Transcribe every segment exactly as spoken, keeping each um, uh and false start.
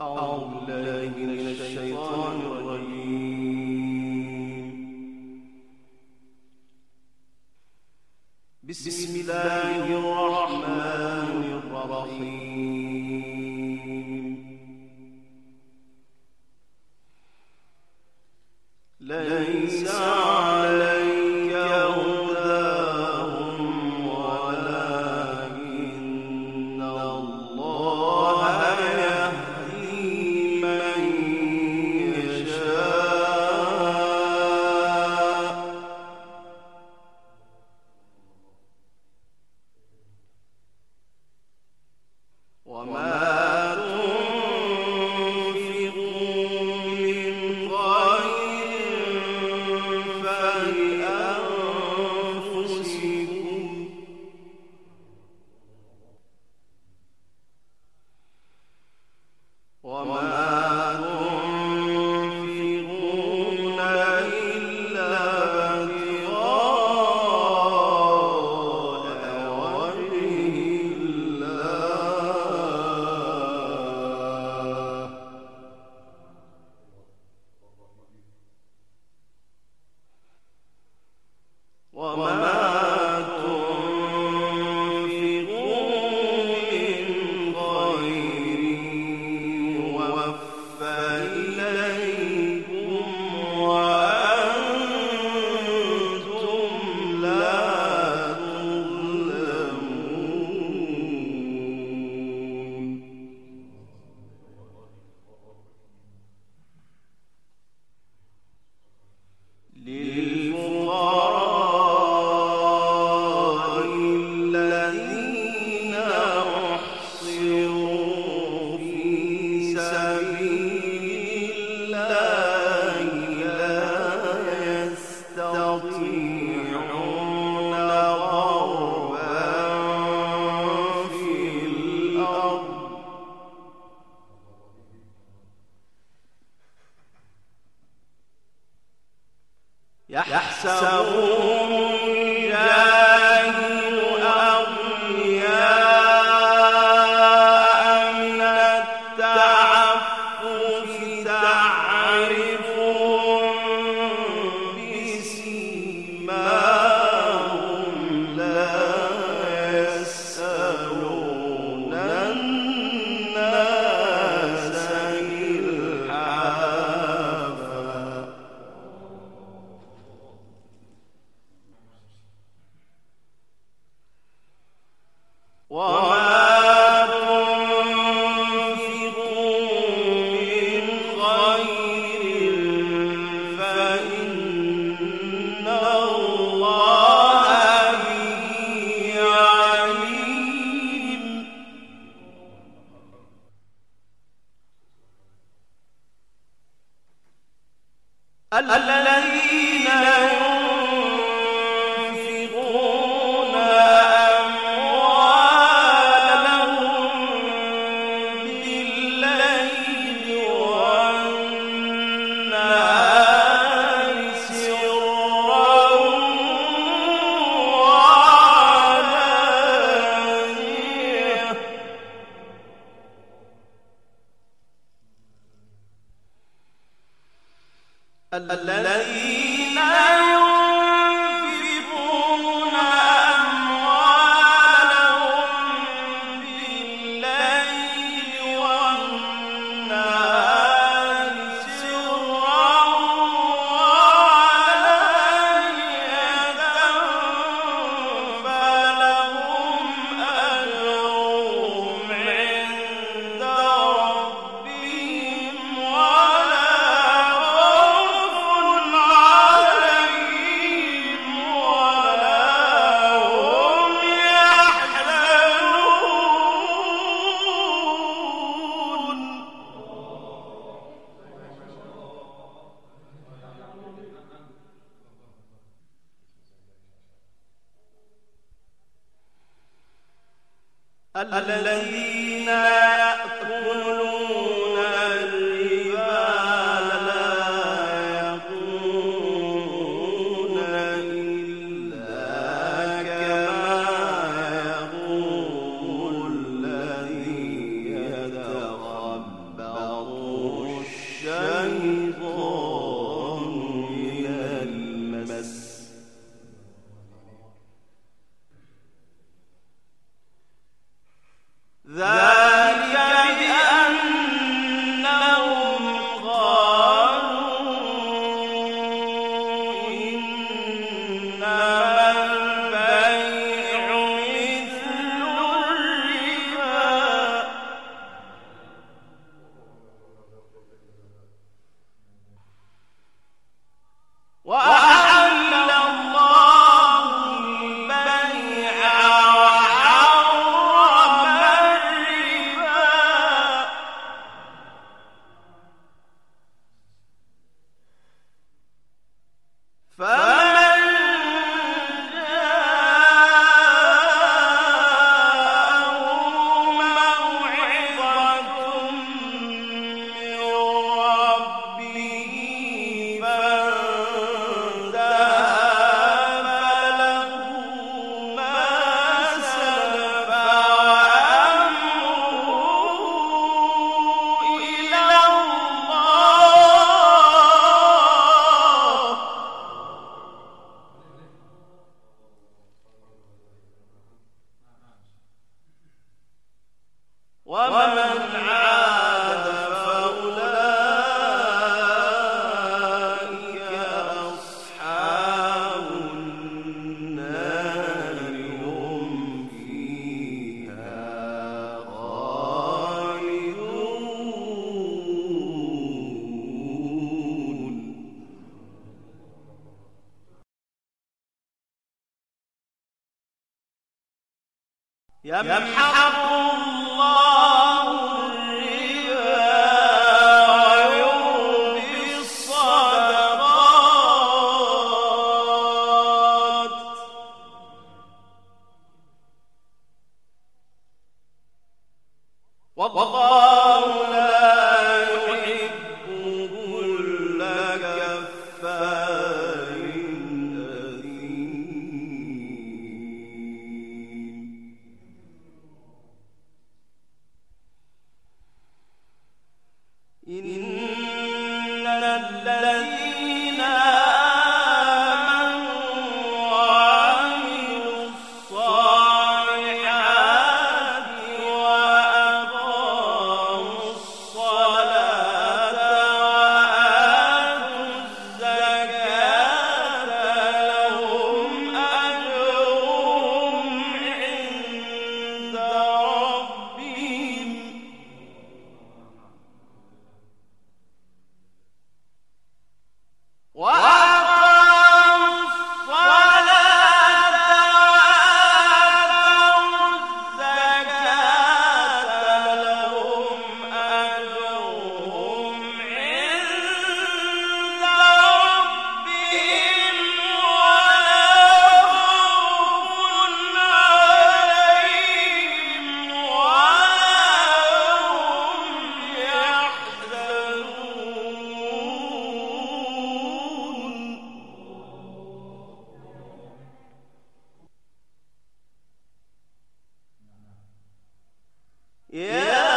أعوذ بالله من الشيطان الرجيم. بسم الله الرحمن الرحيم. ليس عليك هداهم ولكن الله يهدي من يشاء وما يحسبهم الجاهل أغنياء من التعفف تعرفهم بسيماهم لا يسألون الناس إلحافا وما تنفقوا من خير فإن الله به عليم. الذين ينفقون الذين ينفقون أموالهم بالليل والنهار سرا وعلانية فلهم أجرهم عند ربهم ولا الذين يأكلون الربا لا يقومون إلا كما يقوم الذي يتخبطه يمحق الله الربا ويربي الصدقات والله لا يحب كل كفار أثيم. إن الذين آمنوا وعملوا الصالحات وأقاموا الصلاة وآتوا الزكاة لهم أجرهم عند ربهم وأقاموا الصلاة وآتوا الزكاة لهم أجرهم عند ربهم ولا خوف عليهم ولا هم يحزنون. يا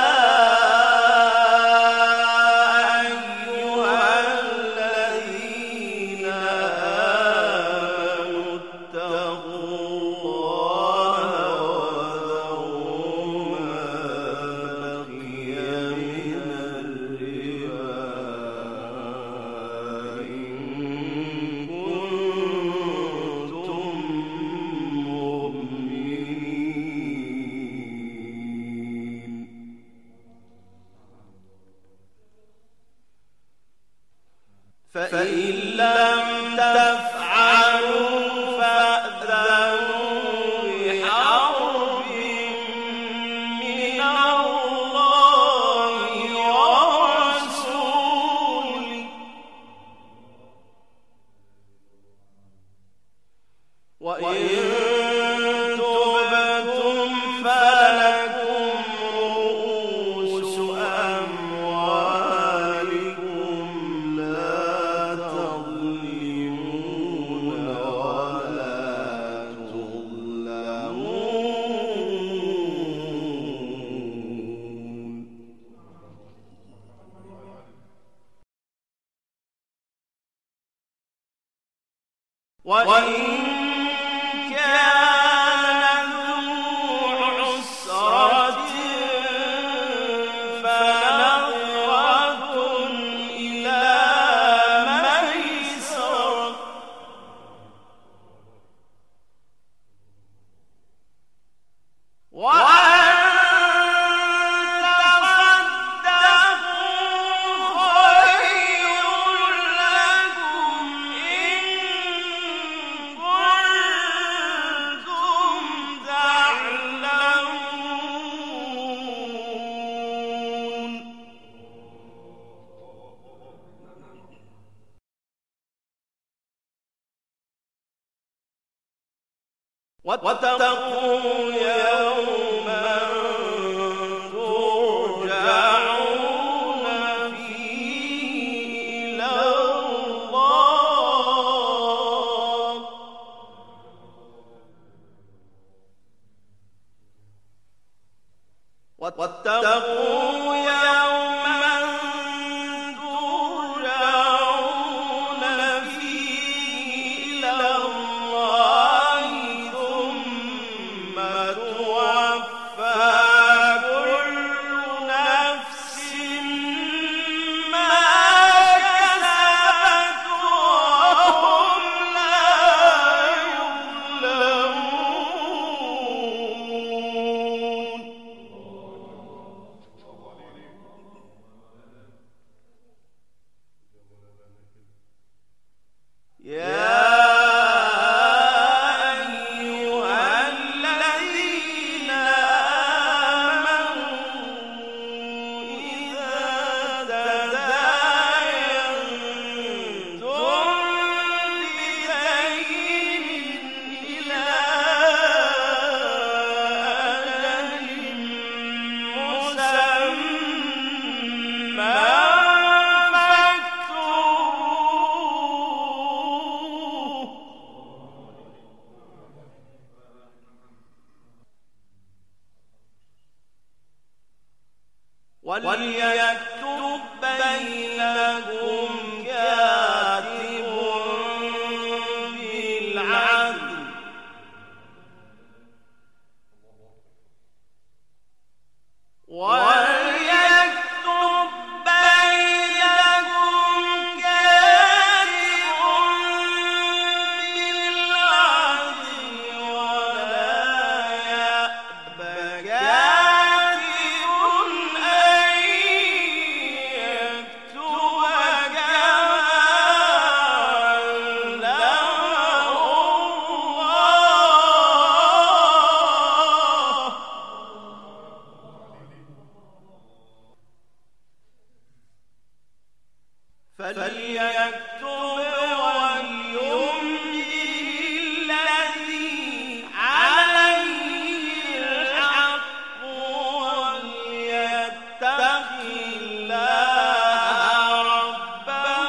أيها الذين آمنوا اتقوا الله وذروا ما بقي من الربا إن كنتم مؤمنين. فإن لم تفعلوا فأذنوا بحرب من الله ورسوله وإن تبتم فلكم رؤوس أموالكم لا تظلمون ولا تظلمون. وإن كان ذو عسرة فنظرة إلى ميسرة وأن تصدقوا خير لكم إن كنتم تعلمون. واتقوا يوما ترجعون فيه إلى الله واتقوا يوما ترجعون فيه إلى الله ثم وليكتب بينكم كاتب بالعدل وليكتب بينكم كاتب بالعدل ولا يأب كاتب أن يكتب كما علمه الله فليكتب وليملل الذي عليه الحق وليتق الله ربه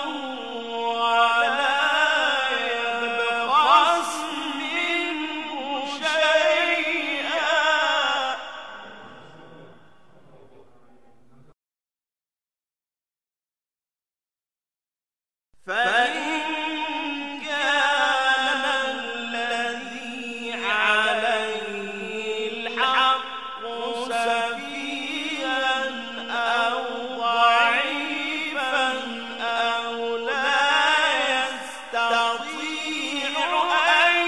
ولا يبخس منه شيئا فإن كان الذي عليه الحق سفيها أو ضعيفا أو لا يستطيع أن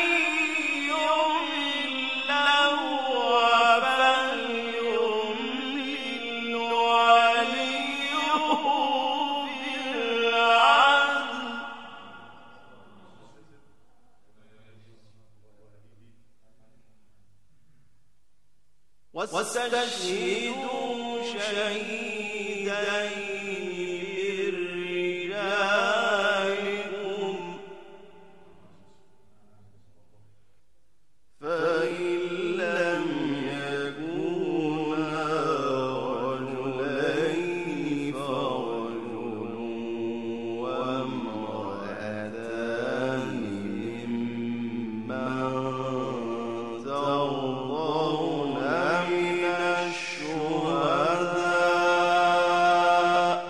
يمل هو فليملل وليه بالعدل واستشهدوا شهيدين من رجالكم فإن لم يكونا رجلين فرجل وامرأتان ممن ترضون من الشهداء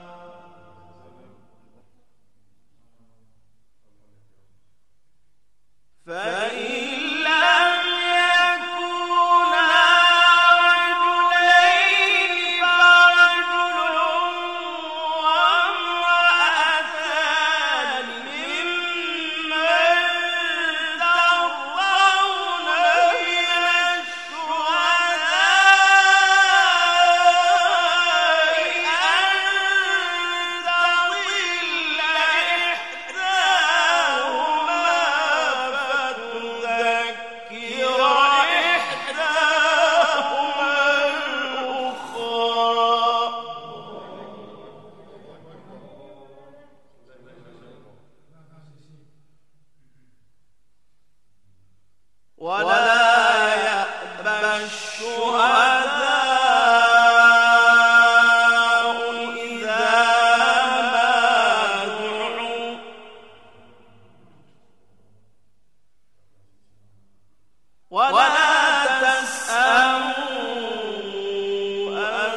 فإن لم يكونا رجلين فرجل وامرأتان ممن ترضون من الشهداء أن تضل إحداهما فتذكر إحداهما الأخرى ولا يأبى الشهداء إذا ما دعوا ولا تسأموا أن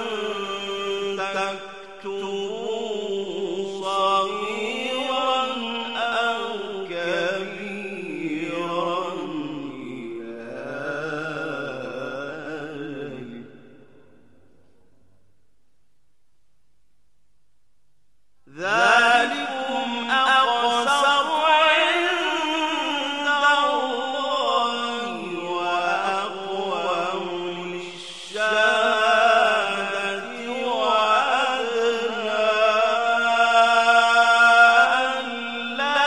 تكتبوا صغيرا أو كبيرا إلى أجله ذلكم أقسط عند الله وأقوم للشهادة وأدنى ألا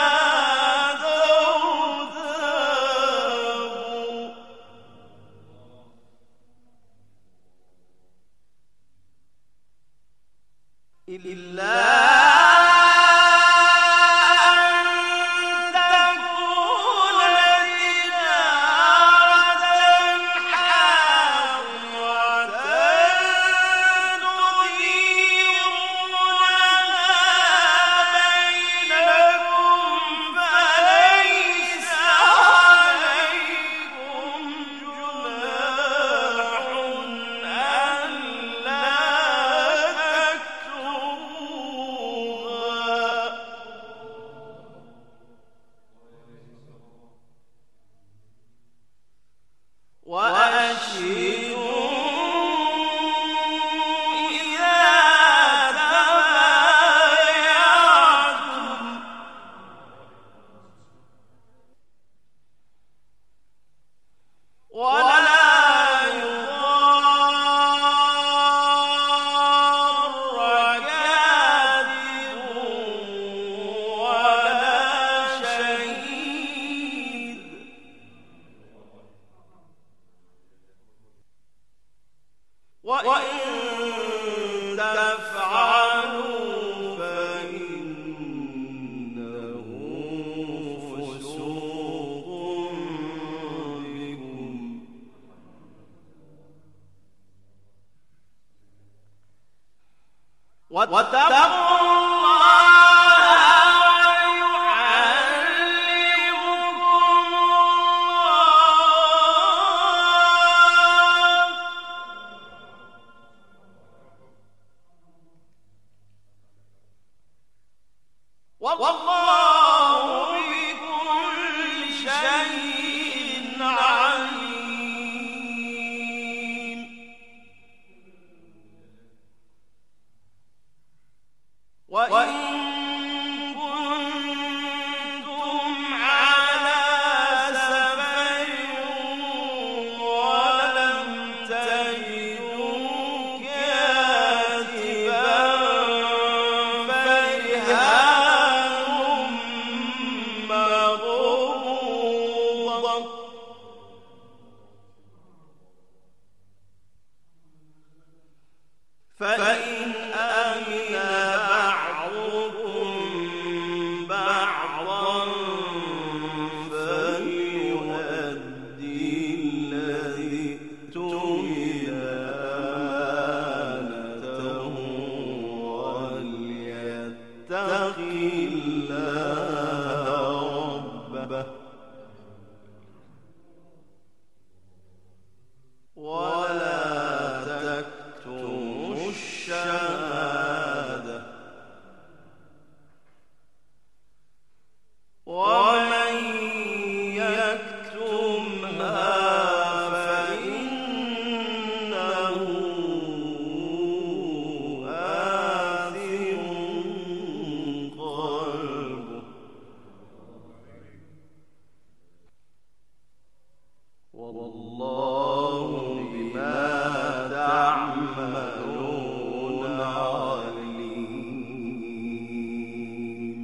ترتابوا إلا أن تكون تجارة حاضرة تديرونها واتقوا الله ويعلمكم الله والله بكل شيء عليم. وإن كنتم على سفر ولم تجدوا كاتبا فرهان مقبوضة فإن أمن بعضكم بعضا فليؤدي الذي اؤتمن أمانته وليتق الله ربه ولا تكتموا الشهادة ومن يكتمها فإنه آثم قلبه والله بما تعملون عليم.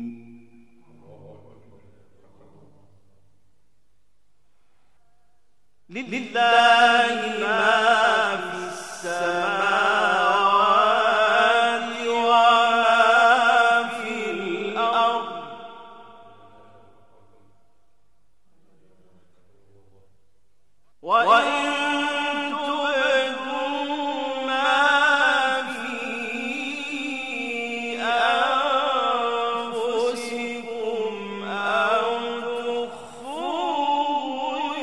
لله ما في السماوات وما في الأرض وإن تبدوا ما في أنفسكم أو تخفوه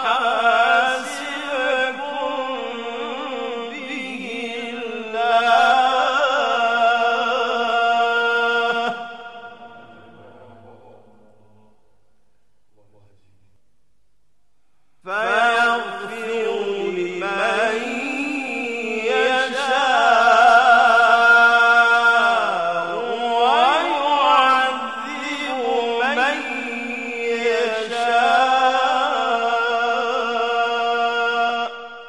يحاسبكم به الله فيغفر لمن يشاء ويعذب من يشاء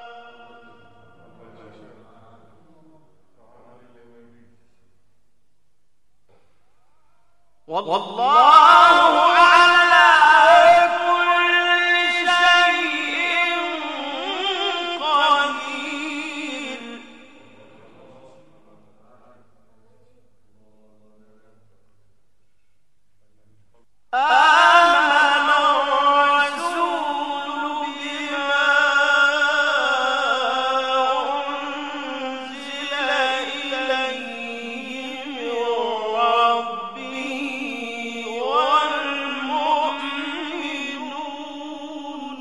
والله على كل شيء قدير. آمن الرسول بما أنزل إليه من ربه والمؤمنون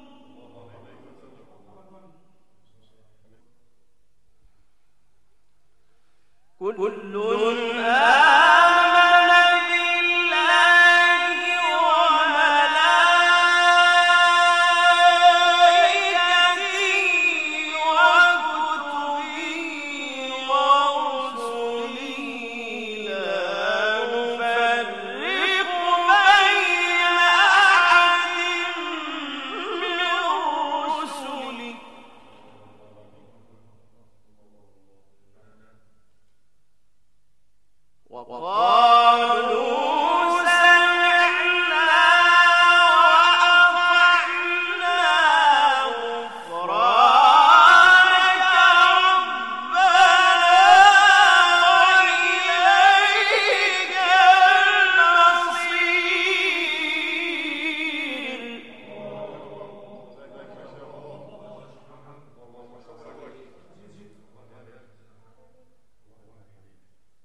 كل آمن بالله وملائكته وكتبه ورسله لا نفرق بين أحد من رسله وقالوا سمعنا وأطعنا غفرانك ربنا وإليك المصير.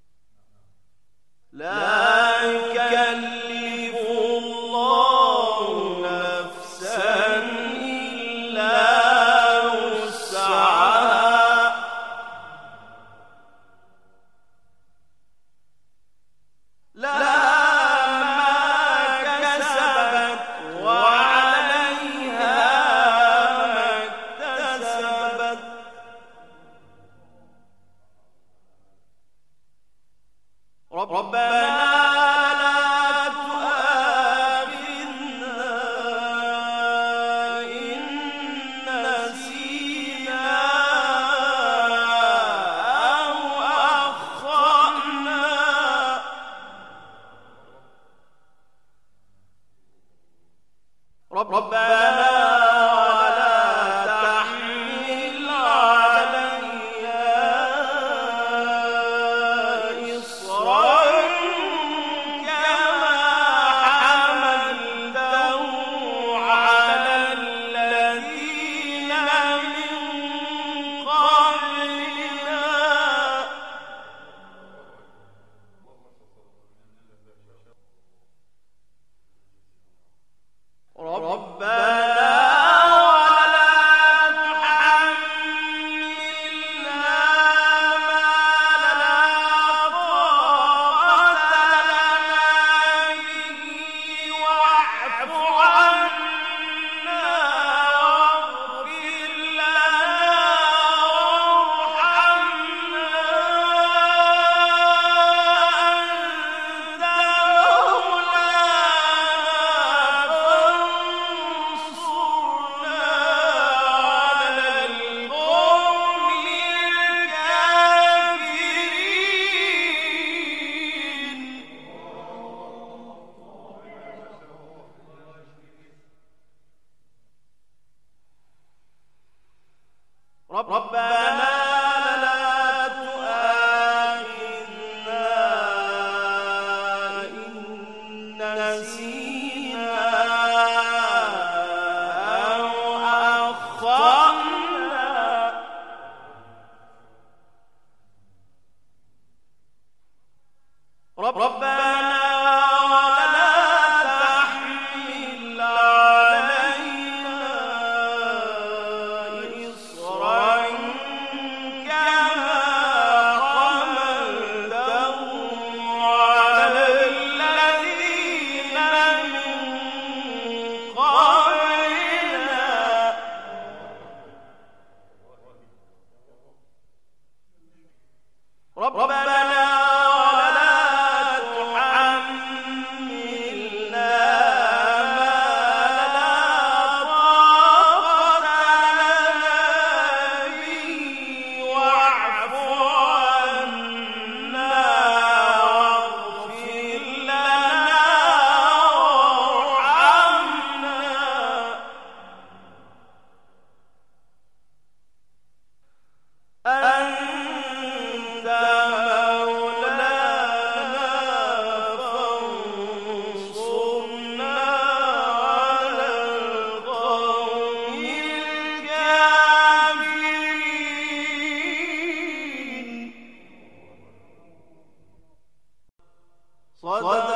صدق